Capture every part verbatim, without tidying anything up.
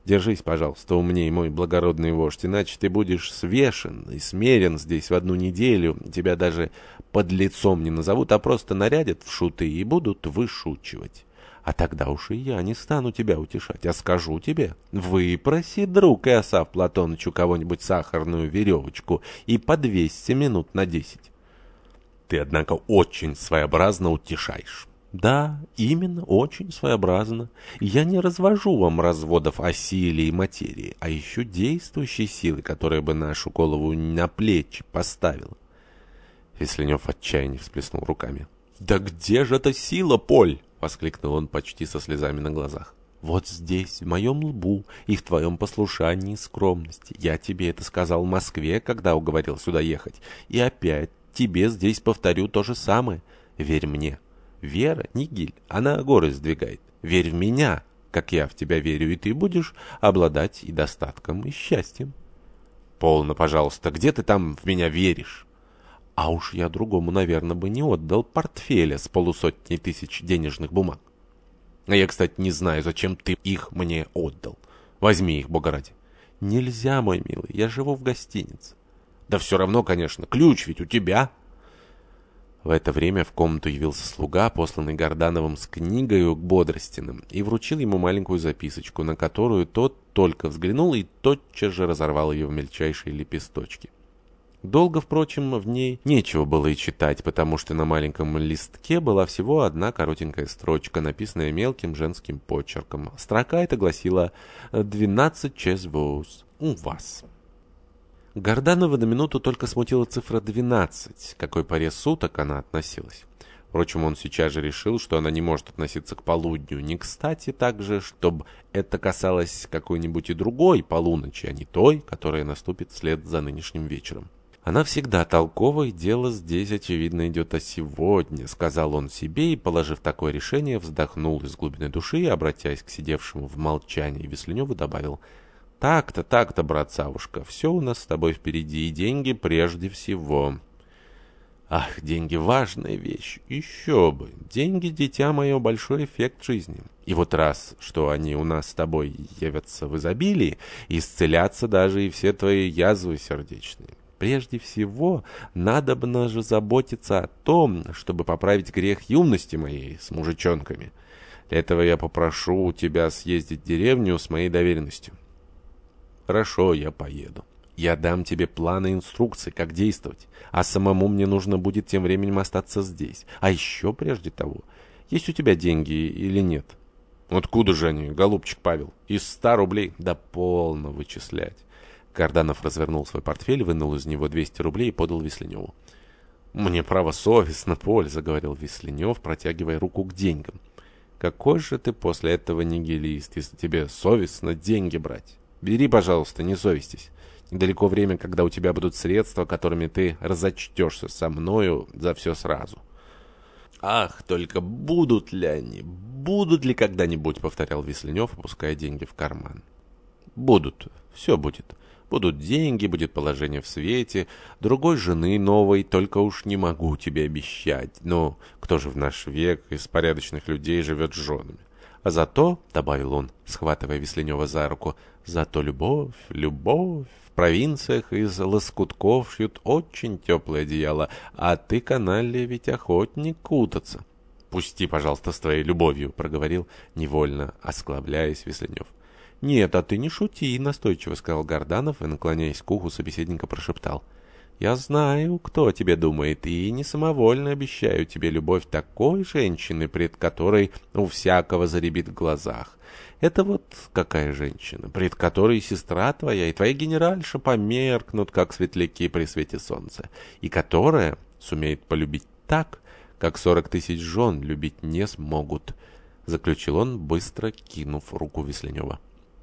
Держись, пожалуйста, умней, мой благородный вождь, иначе ты будешь свешен и смерен здесь в одну неделю. Тебя даже под лицом не назовут, а просто нарядят в шуты и будут вышучивать. А тогда уж и я не стану тебя утешать, а скажу тебе: выпроси, друг Иосаф Платоныч, у кого-нибудь сахарную веревочку и подвесься минут на десять. Ты, однако, очень своеобразно утешаешь. Да, именно, очень своеобразно. Я не развожу вам разводов о силе и материи, а ищу действующей силы, которая бы нашу голову на плечи поставила. Весленев в отчаянии всплеснул руками. «Да где же эта сила, Поль?» — воскликнул он почти со слезами на глазах. «Вот здесь, в моем лбу и в твоем послушании и скромности. Я тебе это сказал в Москве, когда уговорил сюда ехать. И опять тебе здесь повторю то же самое. Верь мне. Вера не гиль, она горы сдвигает. Верь в меня, как я в тебя верю, и ты будешь обладать и достатком, и счастьем». «Полно, пожалуйста, где ты там в меня веришь?» А уж я другому, наверное, бы не отдал портфеля с полусотней тысяч денежных бумаг. А я, кстати, не знаю, зачем ты их мне отдал. Возьми их, бога ради. Нельзя, мой милый, я живу в гостинице. Да все равно, конечно, ключ ведь у тебя. В это время в комнату явился слуга, посланный Гордановым с книгою к Бодростиным, и вручил ему маленькую записочку, на которую тот только взглянул и тотчас же разорвал ее в мельчайшие лепесточки. Долго, впрочем, в ней нечего было и читать, потому что на маленьком листке была всего одна коротенькая строчка, написанная мелким женским почерком. Строка эта гласила «двенадцать часов у вас». Горданова на минуту только смутила цифра двенадцать, к какой поре суток она относилась. Впрочем, он сейчас же решил, что она не может относиться к полудню. Не кстати также, чтобы это касалось какой-нибудь и другой полуночи, а не той, которая наступит вслед за нынешним вечером. «Она всегда толкова, и дело здесь, очевидно, идет о сегодня», — сказал он себе и, положив такое решение, вздохнул из глубины души и, обратясь к сидевшему в молчании Весленеву, добавил: «Так-то, так-то, брат Савушка, все у нас с тобой впереди, и деньги прежде всего». «Ах, деньги — важная вещь, еще бы! Деньги, дитя мое, большой эффект жизни. И вот раз, что они у нас с тобой явятся в изобилии, исцелятся даже и все твои язвы сердечные. Прежде всего, надобно же заботиться о том, чтобы поправить грех юности моей с мужичонками. Для этого я попрошу у тебя съездить в деревню с моей доверенностью». «Хорошо, я поеду. Я дам тебе планы и инструкции, как действовать, а самому мне нужно будет тем временем остаться здесь. А еще прежде того, есть у тебя деньги или нет?» «Откуда же они, голубчик Павел? Из ста рублей?» «Да полно вычислять». Горданов развернул свой портфель, вынул из него двести рублей и подал Весленеву. «Мне, право, совестно, Поль», — заговорил Весленев, протягивая руку к деньгам. «Какой же ты после этого нигилист, если тебе совестно деньги брать? Бери, пожалуйста, не совестись. Недалеко время, когда у тебя будут средства, которыми ты разочтешься со мною за все сразу». «Ах, только будут ли они, будут ли когда-нибудь», — повторял Весленев, опуская деньги в карман. «Будут, все будет. Будут деньги, будет положение в свете, другой жены новой, только уж не могу тебе обещать. Но кто же в наш век из порядочных людей живет с женами? А зато, — добавил он, схватывая Весленева за руку, — зато любовь, любовь. В провинциях из лоскутков шьют очень теплое одеяло, а ты, каналья, ведь охотник кутаться». «Пусти, пожалуйста, с твоей любовью», — проговорил, невольно осклабляясь, Весленев. «Нет, а ты не шути», — настойчиво сказал Горданов и, наклоняясь к уху собеседника, прошептал: «Я знаю, кто о тебе думает, и не самовольно обещаю тебе любовь такой женщины, пред которой у всякого заребит в глазах. Это вот какая женщина, пред которой сестра твоя и твоя генеральша померкнут, как светляки при свете солнца, и которая сумеет полюбить так, как сорок тысяч жен любить не смогут», — заключил он, быстро кинув руку Весленева.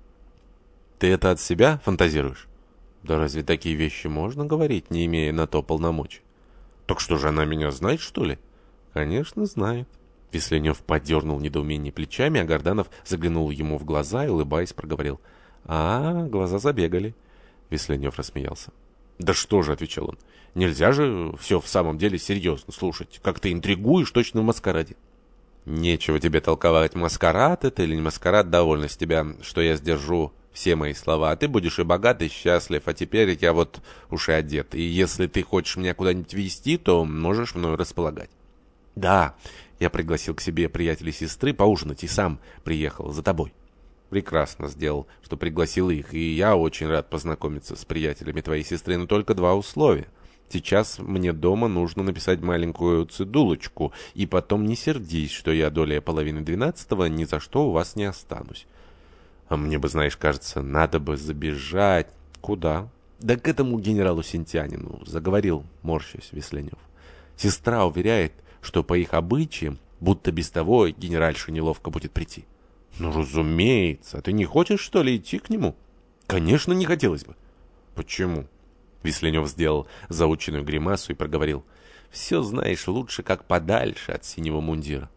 «Ты это от себя фантазируешь?» «Да разве такие вещи можно говорить, не имея на то полномочий?» «Так что же, она меня знает, что ли?» «Конечно, знает». Весленев подернул недоумение плечами, а Горданов заглянул ему в глаза и, улыбаясь, проговорил: «А, глаза забегали». Весленев рассмеялся. «Да что же», — отвечал он, — «нельзя же все в самом деле серьезно слушать, как ты интригуешь точно в маскараде». «Нечего тебе толковать, маскарад это или не маскарад, довольно с тебя, что я сдержу все мои слова, а ты будешь и богат, и счастлив, а теперь я вот уж и одет, и если ты хочешь меня куда-нибудь везти, то можешь мною располагать». «Да, я пригласил к себе приятелей сестры поужинать и сам приехал за тобой». «Прекрасно сделал, что пригласил их, и я очень рад познакомиться с приятелями твоей сестры, но только два условия. Сейчас мне дома нужно написать маленькую цедулочку, и потом не сердись, что я долей половины двенадцатого ни за что у вас не останусь». «А мне бы, знаешь, кажется, надо бы забежать». «Куда?» «Да к этому генералу Синтянину», — заговорил, морщась, Весленев. «Сестра уверяет, что по их обычаям, будто без того генеральше неловко будет прийти». «Ну, разумеется. А ты не хочешь, что ли, идти к нему?» «Конечно, не хотелось бы». «Почему?» Весленев сделал заученную гримасу и проговорил. «Все знаешь лучше, как подальше от синего мундира».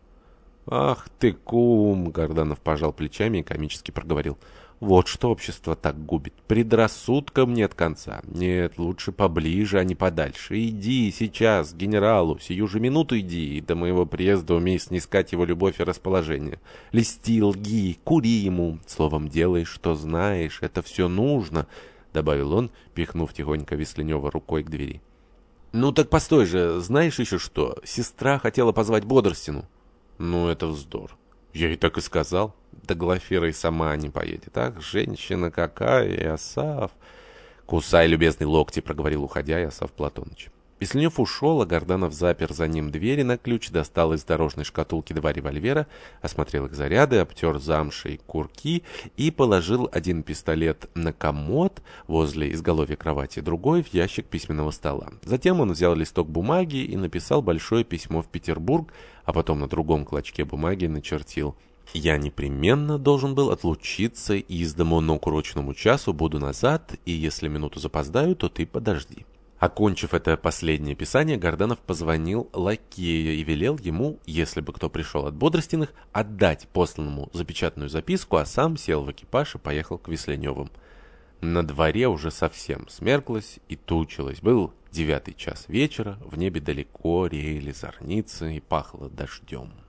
«Ах ты, кум!» — Горданов пожал плечами и комически проговорил. «Вот что общество так губит. Предрассудкам нет конца. Нет, лучше поближе, а не подальше. Иди сейчас к генералу, сию же минуту иди, и до моего приезда умей снискать его любовь и расположение. Льсти, лги, кури ему. Словом, делай, что знаешь. Это все нужно», — добавил он, пихнув тихонько Весленева рукой к двери. «Ну так постой же, знаешь еще что? Сестра хотела позвать Бодростину». «Ну, это вздор. Я ей так и сказал. Да Глафира и сама не поедет. Ах, женщина какая, и Асаф!» «Кусай, любезный, локти», — проговорил, уходя, Асаф Платоныч. Весленев ушел, а Горданов запер за ним двери на ключ, достал из дорожной шкатулки два револьвера, осмотрел их заряды, обтер замшей курки и положил один пистолет на комод возле изголовья кровати, другой в ящик письменного стола. Затем он взял листок бумаги и написал большое письмо в Петербург, а потом на другом клочке бумаги начертил: «Я непременно должен был отлучиться из дому, но к урочному часу буду назад, и если минуту запоздаю, то ты подожди». Окончив это последнее писание, Горданов позвонил лакею и велел ему, если бы кто пришел от Бодростиных, отдать посланному запечатанную записку, а сам сел в экипаж и поехал к Весленевым. На дворе уже совсем смерклось и тучилось. Был девятый час вечера, в небе далеко реяли зорницы и пахло дождем.